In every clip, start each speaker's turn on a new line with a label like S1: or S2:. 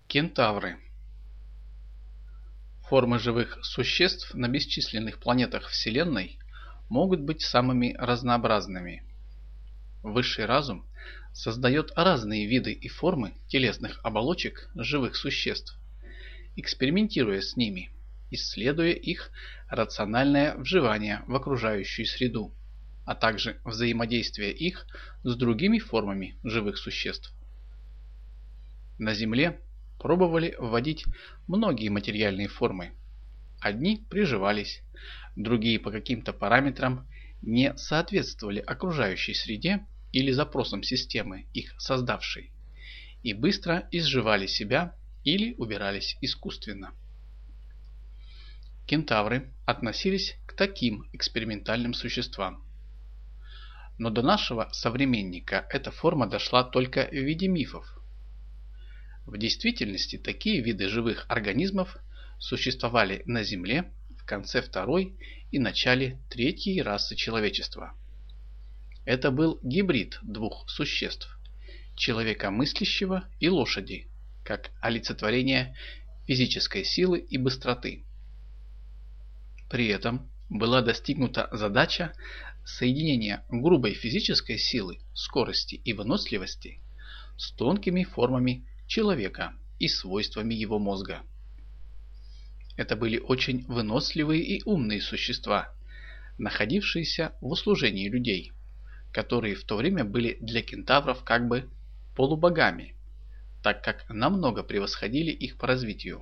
S1: Кентавры. Формы живых существ на бесчисленных планетах Вселенной могут быть самыми разнообразными. Высший разум создает разные виды и формы телесных оболочек живых существ, экспериментируя с ними, исследуя их рациональное вживание в окружающую среду, а также взаимодействие их с другими формами живых существ. На Земле пробовали вводить многие материальные формы. Одни приживались, другие по каким-то параметрам не соответствовали окружающей среде или запросам системы, их создавшей, и быстро изживали себя или убирались искусственно. Кентавры относились к таким экспериментальным существам. Но до нашего современника эта форма дошла только в виде мифов. В действительности такие виды живых организмов существовали на Земле в конце второй и начале третьей расы человечества. Это был гибрид двух существ – человека мыслящего и лошади, как олицетворение физической силы и быстроты. При этом была достигнута задача соединения грубой физической силы, скорости и выносливости с тонкими формами человека и свойствами его мозга. Это были очень выносливые и умные существа, находившиеся в услужении людей, которые в то время были для кентавров как бы полубогами, так как намного превосходили их по развитию.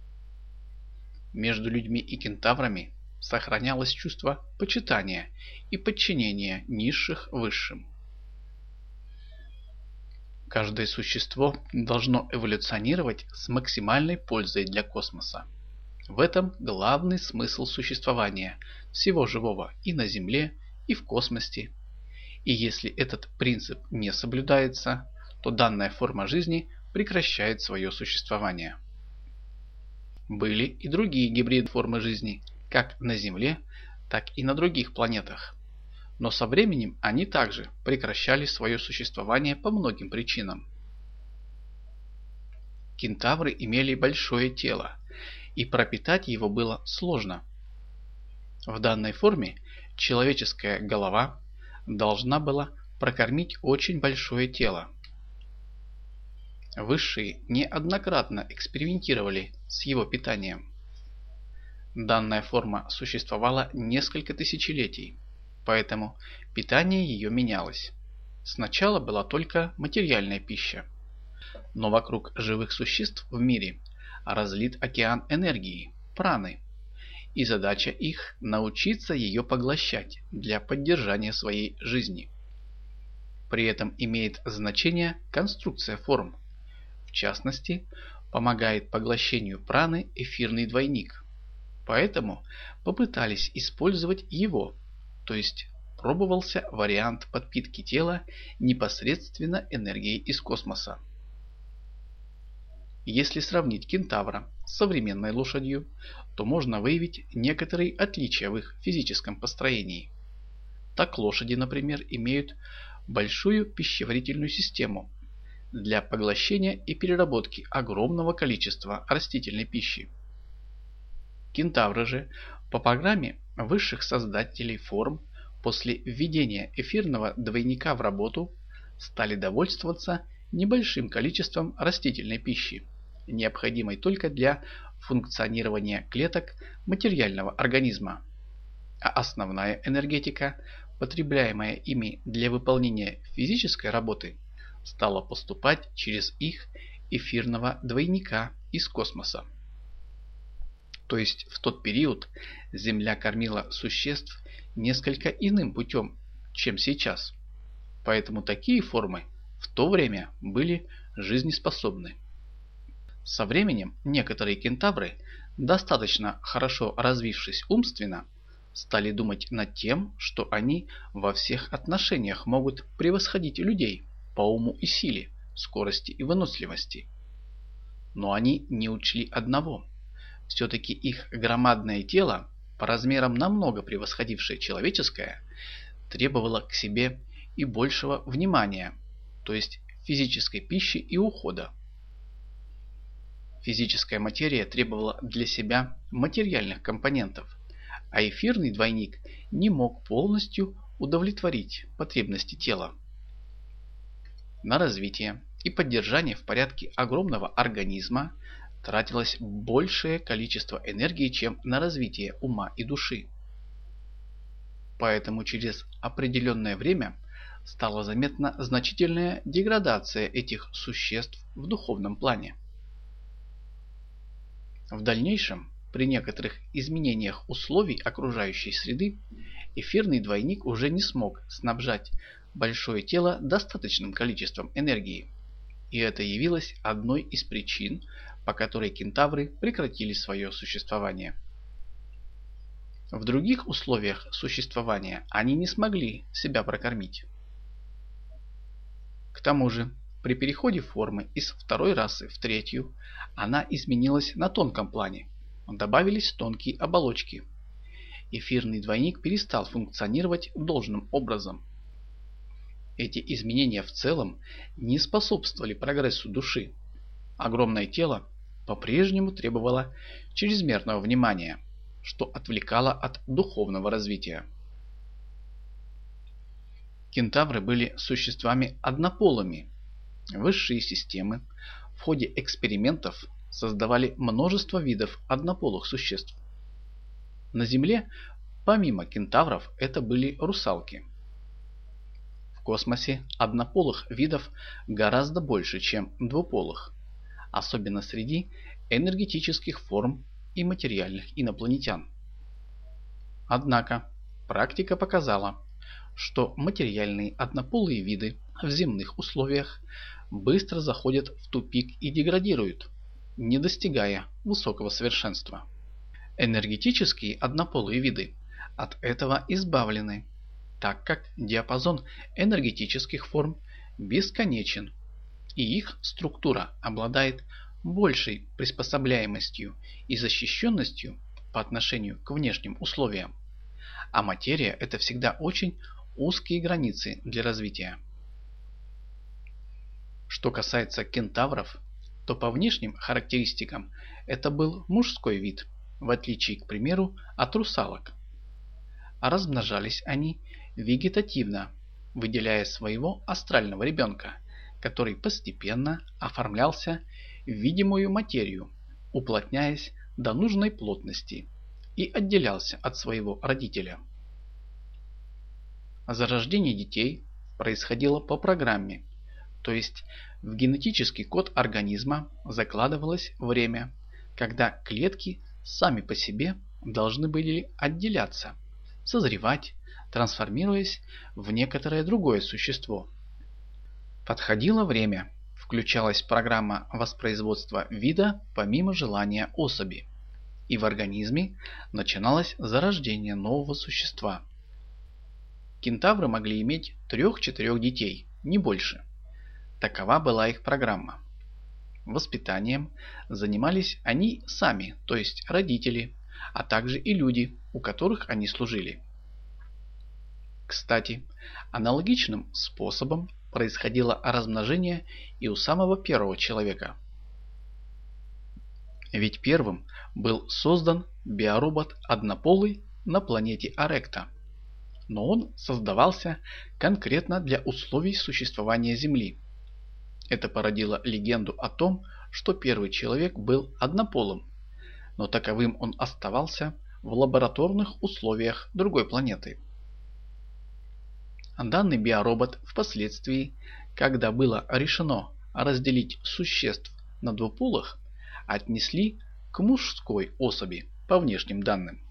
S1: Между людьми и кентаврами сохранялось чувство почитания и подчинения низших высшим. Каждое существо должно эволюционировать с максимальной пользой для космоса. В этом главный смысл существования всего живого и на Земле, и в космосе. И если этот принцип не соблюдается, то данная форма жизни прекращает свое существование. Были и другие гибриды формы жизни, как на Земле, так и на других планетах. Но со временем они также прекращали свое существование по многим причинам. Кентавры имели большое тело, и пропитать его было сложно. В данной форме человеческая голова должна была прокормить очень большое тело. Высшие неоднократно экспериментировали с его питанием. Данная форма существовала несколько тысячелетий. Поэтому питание ее менялось. Сначала была только материальная пища. Но вокруг живых существ в мире разлит океан энергии, праны. И задача их научиться ее поглощать для поддержания своей жизни. При этом имеет значение конструкция форм. В частности, помогает поглощению праны эфирный двойник. Поэтому попытались использовать его. То есть пробовался вариант подпитки тела непосредственно энергией из космоса. Если сравнить кентавра с современной лошадью, то можно выявить некоторые отличия в их физическом построении. Так лошади, например, имеют большую пищеварительную систему для поглощения и переработки огромного количества растительной пищи. Кентавры же по программе высших создателей форм после введения эфирного двойника в работу стали довольствоваться небольшим количеством растительной пищи, необходимой только для функционирования клеток материального организма, а основная энергетика, потребляемая ими для выполнения физической работы, стала поступать через их эфирного двойника из космоса. То есть в тот период Земля кормила существ несколько иным путем, чем сейчас. Поэтому такие формы в то время были жизнеспособны. Со временем некоторые кентавры, достаточно хорошо развившись умственно, стали думать над тем, что они во всех отношениях могут превосходить людей по уму и силе, скорости и выносливости. Но они не учли одного. Все-таки их громадное тело, по размерам намного превосходившее человеческое, требовало к себе и большего внимания, то есть физической пищи и ухода. Физическая материя требовала для себя материальных компонентов, а эфирный двойник не мог полностью удовлетворить потребности тела. На развитие и поддержание в порядке огромного организма тратилось большее количество энергии, чем на развитие ума и души. Поэтому через определенное время стала заметна значительная деградация этих существ в духовном плане. В дальнейшем, при некоторых изменениях условий окружающей среды, эфирный двойник уже не смог снабжать большое тело достаточным количеством энергии, и это явилось одной из причин, по которой кентавры прекратили свое существование. В других условиях существования они не смогли себя прокормить. К тому же, при переходе формы из второй расы в третью, она изменилась на тонком плане. Добавились тонкие оболочки. Эфирный двойник перестал функционировать должным образом. Эти изменения в целом не способствовали прогрессу души. Огромное тело по-прежнему требовало чрезмерного внимания, что отвлекало от духовного развития. Кентавры были существами однополыми. Высшие системы в ходе экспериментов создавали множество видов однополых существ. На Земле, помимо кентавров, это были русалки. В космосе однополых видов гораздо больше, чем двуполых, особенно среди энергетических форм и материальных инопланетян. Однако практика показала, что материальные однополые виды в земных условиях быстро заходят в тупик и деградируют, не достигая высокого совершенства. Энергетические однополые виды от этого избавлены, так как диапазон энергетических форм бесконечен, и их структура обладает большей приспособляемостью и защищенностью по отношению к внешним условиям, а материя – это всегда очень узкие границы для развития. Что касается кентавров, то по внешним характеристикам это был мужской вид, в отличие, к примеру, от русалок. А размножались они вегетативно, выделяя своего астрального ребенка, который постепенно оформлялся в видимую материю, уплотняясь до нужной плотности и отделялся от своего родителя. Зарождение детей происходило по программе, то есть в генетический код организма закладывалось время, когда клетки сами по себе должны были отделяться, созревать, трансформируясь в некоторое другое существо. Подходило время, включалась программа воспроизводства вида помимо желания особи, и в организме начиналось зарождение нового существа. Кентавры могли иметь 3-4 детей, не больше. Такова была их программа. Воспитанием занимались они сами, то есть родители, а также и люди, у которых они служили. Кстати, аналогичным способом происходило размножение и у самого первого человека. Ведь первым был создан биоробот однополый на планете Аректа, но он создавался конкретно для условий существования Земли. Это породило легенду о том, что первый человек был однополым, но таковым он оставался в лабораторных условиях другой планеты. Данный биоробот впоследствии, когда было решено разделить существ на двуполых, отнесли к мужской особи по внешним данным.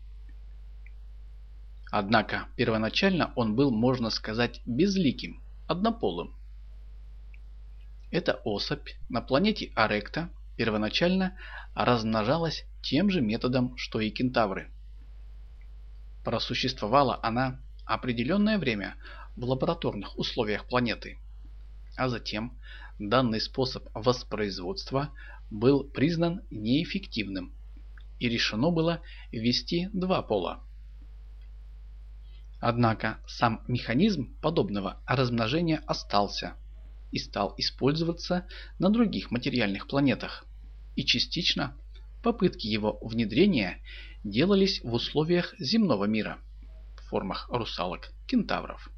S1: Однако первоначально он был, можно сказать, безликим, однополым. Эта особь на планете Аректа первоначально размножалась тем же методом, что и кентавры. Просуществовала она определенное время в лабораторных условиях планеты, а затем данный способ воспроизводства был признан неэффективным и решено было ввести два пола. Однако сам механизм подобного размножения остался и стал использоваться на других материальных планетах, и частично попытки его внедрения делались в условиях земного мира в формах русалок, кентавров.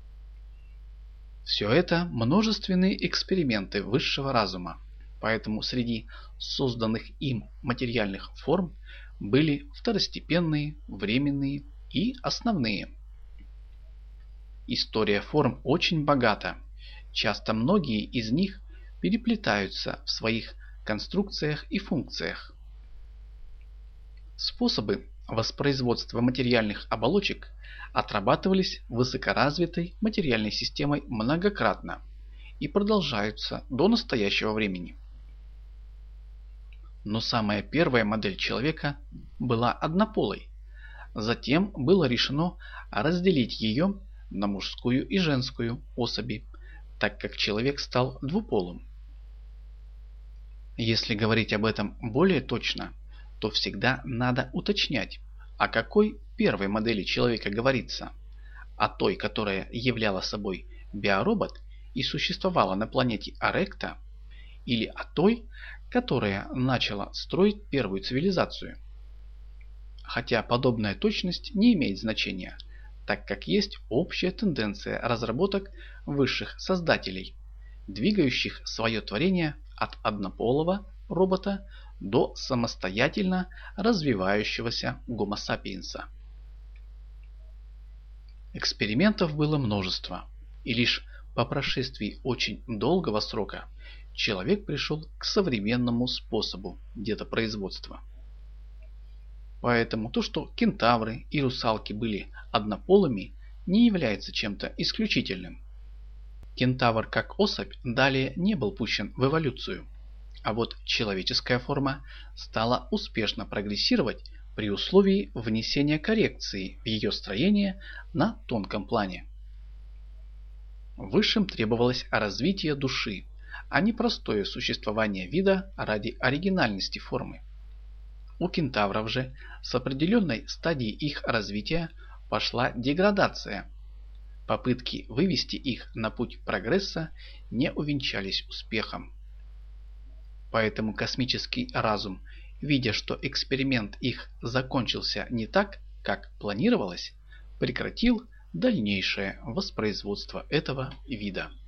S1: Все это множественные эксперименты высшего разума, поэтому среди созданных им материальных форм были второстепенные, временные и основные. История форм очень богата. Часто многие из них переплетаются в своих конструкциях и функциях. Способы воспроизводства материальных оболочек отрабатывались высокоразвитой материальной системой многократно и продолжаются до настоящего времени. Но самая первая модель человека была однополой. Затем было решено разделить ее на мужскую и женскую особи, так как человек стал двуполым. Если говорить об этом более точно, то всегда надо уточнять, о какой первой модели человека говорится. О той, которая являла собой биоробот и существовала на планете Аректа, или о той, которая начала строить первую цивилизацию. Хотя подобная точность не имеет значения, так как есть общая тенденция разработок высших создателей, двигающих свое творение от однополого робота до самостоятельно развивающегося гомо сапиенса. Экспериментов было множество, и лишь по прошествии очень долгого срока человек пришел к современному способу детопроизводства. Поэтому то, что кентавры и русалки были однополыми, не является чем-то исключительным. Кентавр как особь далее не был пущен в эволюцию, а вот человеческая форма стала успешно прогрессировать при условии внесения коррекции в ее строение на тонком плане. Высшим требовалось развитие души, а не простое существование вида ради оригинальности формы. У кентавров же с определенной стадии их развития пошла деградация. Попытки вывести их на путь прогресса не увенчались успехом. Поэтому космический разум, видя, что эксперимент их закончился не так, как планировалось, прекратил дальнейшее воспроизводство этого вида.